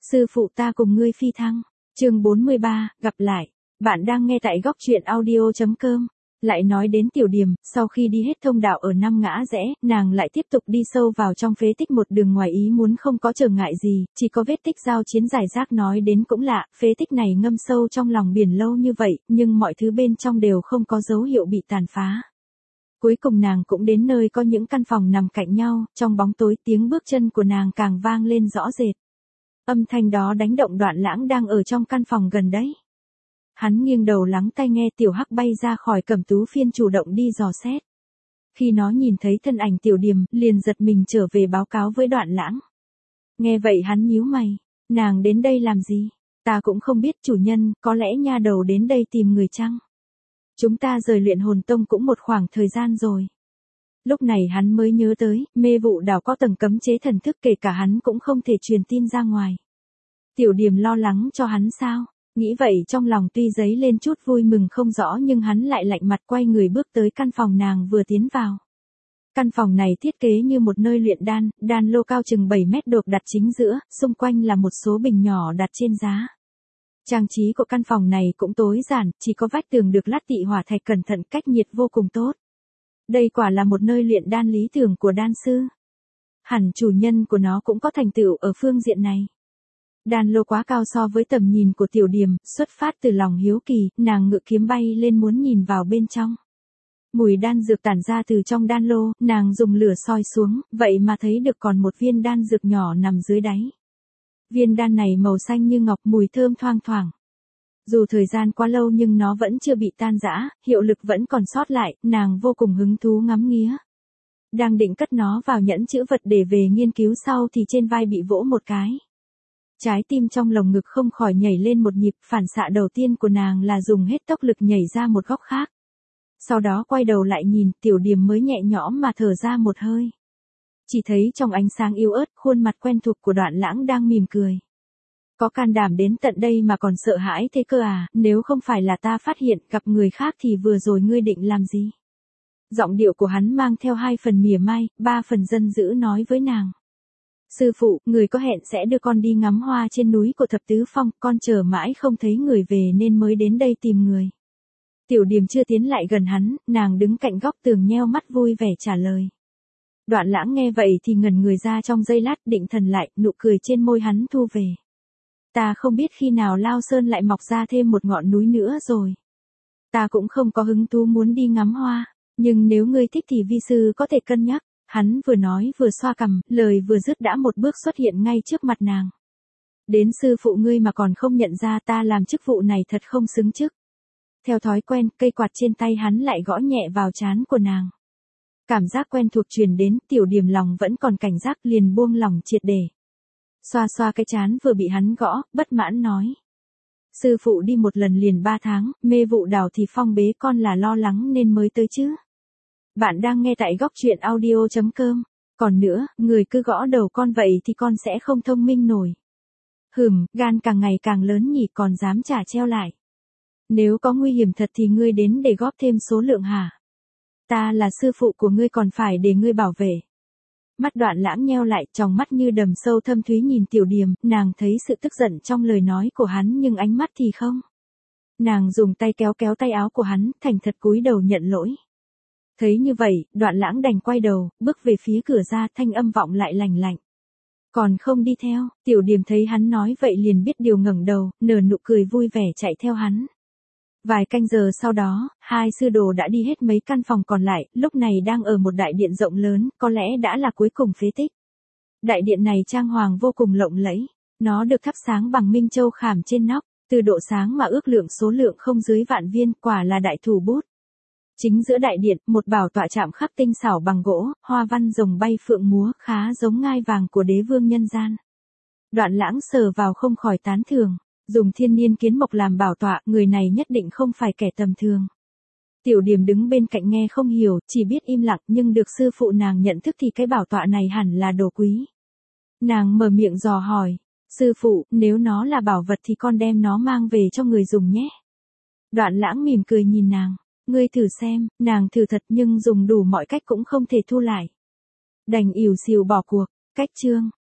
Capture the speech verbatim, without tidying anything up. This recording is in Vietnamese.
Sư phụ ta cùng ngươi phi thăng. Chương bốn mươi ba, gặp lại. Bạn đang nghe tại góc truyện audio chấm com. Lại nói đến Tiểu Điềm, sau khi đi hết thông đạo ở năm ngã rẽ, nàng lại tiếp tục đi sâu vào trong phế tích một đường ngoài ý muốn không có trở ngại gì, chỉ có vết tích giao chiến giải rác. Nói đến cũng lạ, phế tích này ngâm sâu trong lòng biển lâu như vậy, nhưng mọi thứ bên trong đều không có dấu hiệu bị tàn phá. Cuối cùng nàng cũng đến nơi có những căn phòng nằm cạnh nhau, trong bóng tối tiếng bước chân của nàng càng vang lên rõ rệt. Âm thanh đó đánh động Đoạn Lãng đang ở trong căn phòng gần đấy. Hắn nghiêng đầu lắng tai nghe. Tiểu Hắc bay ra khỏi Cẩm Tú Phiên chủ động đi dò xét. Khi nó nhìn thấy thân ảnh Tiểu Điềm, liền giật mình trở về báo cáo với Đoạn Lãng. Nghe vậy hắn nhíu mày, nàng đến đây làm gì? Ta cũng không biết chủ nhân, có lẽ nha đầu đến đây tìm người chăng? Chúng ta rời Luyện Hồn Tông cũng một khoảng thời gian rồi. Lúc này hắn mới nhớ tới, Mê Vụ Đảo có tầng cấm chế thần thức, kể cả hắn cũng không thể truyền tin ra ngoài. Tiểu Điềm lo lắng cho hắn sao? Nghĩ vậy trong lòng tuy dấy lên chút vui mừng không rõ, nhưng hắn lại lạnh mặt quay người bước tới căn phòng nàng vừa tiến vào. Căn phòng này thiết kế như một nơi luyện đan, đan lô cao chừng bảy mét được đặt chính giữa, xung quanh là một số bình nhỏ đặt trên giá. Trang trí của căn phòng này cũng tối giản, chỉ có vách tường được lát tị hỏa thạch cẩn thận, cách nhiệt vô cùng tốt. Đây quả là một nơi luyện đan lý tưởng của đan sư. Hẳn chủ nhân của nó cũng có thành tựu ở phương diện này. Đan lô quá cao so với tầm nhìn của Tiểu Điềm, xuất phát từ lòng hiếu kỳ, nàng ngự kiếm bay lên muốn nhìn vào bên trong. Mùi đan dược tản ra từ trong đan lô, nàng dùng lửa soi xuống, vậy mà thấy được còn một viên đan dược nhỏ nằm dưới đáy. Viên đan này màu xanh như ngọc, mùi thơm thoang thoảng. Dù thời gian quá lâu nhưng nó vẫn chưa bị tan rã, hiệu lực vẫn còn sót lại, nàng vô cùng hứng thú ngắm nghía. Đang định cất nó vào nhẫn chữ vật để về nghiên cứu sau thì trên vai bị vỗ một cái. Trái tim trong lồng ngực không khỏi nhảy lên một nhịp, phản xạ đầu tiên của nàng là dùng hết tốc lực nhảy ra một góc khác. Sau đó quay đầu lại nhìn, Tiểu Điềm mới nhẹ nhõm mà thở ra một hơi. Chỉ thấy trong ánh sáng yếu ớt, khuôn mặt quen thuộc của Đoạn Lãng đang mỉm cười. Có can đảm đến tận đây mà còn sợ hãi thế cơ à? Nếu không phải là ta phát hiện gặp người khác thì vừa rồi ngươi định làm gì? Giọng điệu của hắn mang theo hai phần mỉa mai, ba phần dân dữ nói với nàng. Sư phụ, người có hẹn sẽ đưa con đi ngắm hoa trên núi của Thập Tứ Phong, con chờ mãi không thấy người về nên mới đến đây tìm người. Tiểu Điềm chưa tiến lại gần hắn, nàng đứng cạnh góc tường nheo mắt vui vẻ trả lời. Đoạn Lãng nghe vậy thì ngẩn người ra trong giây lát, định thần lại, nụ cười trên môi hắn thu về. Ta không biết khi nào Lao Sơn lại mọc ra thêm một ngọn núi nữa rồi. Ta cũng không có hứng thú muốn đi ngắm hoa, nhưng nếu ngươi thích thì vi sư có thể cân nhắc. Hắn vừa nói vừa xoa cằm, lời vừa dứt đã một bước xuất hiện ngay trước mặt nàng. Đến sư phụ ngươi mà còn không nhận ra, ta làm chức vụ này thật không xứng chức. Theo thói quen, cây quạt trên tay hắn lại gõ nhẹ vào trán của nàng. Cảm giác quen thuộc truyền đến, Tiểu Điềm lòng vẫn còn cảnh giác, liền buông lòng triệt để. Xoa xoa cái trán vừa bị hắn gõ, bất mãn nói. Sư phụ đi một lần liền ba tháng, Mê Vụ Đảo thì phong bế, con là lo lắng nên mới tới chứ. Bạn đang nghe tại góc truyện audio chấm com. Còn nữa, người cứ gõ đầu con vậy thì con sẽ không thông minh nổi. Hừm, gan càng ngày càng lớn nhỉ, còn dám trả treo lại. Nếu có nguy hiểm thật thì ngươi đến để góp thêm số lượng hả? Ta là sư phụ của ngươi còn phải để ngươi bảo vệ. Mắt Đoạn Lãng nheo lại, tròng mắt như đầm sâu thâm thúy nhìn Tiểu Điềm, nàng thấy sự tức giận trong lời nói của hắn nhưng ánh mắt thì không. Nàng dùng tay kéo kéo tay áo của hắn, thành thật cúi đầu nhận lỗi. Thấy như vậy, Đoạn Lãng đành quay đầu, bước về phía cửa ra, thanh âm vọng lại lành lạnh. Còn không đi theo? Tiểu Điềm thấy hắn nói vậy liền biết điều, ngẩng đầu, nở nụ cười vui vẻ chạy theo hắn. Vài canh giờ sau đó, hai sư đồ đã đi hết mấy căn phòng còn lại, lúc này đang ở một đại điện rộng lớn, có lẽ đã là cuối cùng phế tích. Đại điện này trang hoàng vô cùng lộng lẫy, nó được thắp sáng bằng minh châu khảm trên nóc, từ độ sáng mà ước lượng số lượng không dưới vạn viên, quả là đại thủ bút. Chính giữa đại điện, một bảo tọa chạm khắc tinh xảo bằng gỗ, hoa văn rồng bay phượng múa, khá giống ngai vàng của đế vương nhân gian. Đoạn Lãng sờ vào không khỏi tán thưởng, dùng thiên niên kiến mộc làm bảo tọa, người này nhất định không phải kẻ tầm thường. Tiểu Điềm đứng bên cạnh nghe không hiểu, chỉ biết im lặng, nhưng được sư phụ nàng nhận thức thì cái bảo tọa này hẳn là đồ quý. Nàng mở miệng dò hỏi, sư phụ, nếu nó là bảo vật thì con đem nó mang về cho người dùng nhé. Đoạn Lãng mỉm cười nhìn nàng. Ngươi thử xem, nàng thử thật nhưng dùng đủ mọi cách cũng không thể thu lại. Đành ỉu xìu bỏ cuộc, cách chương.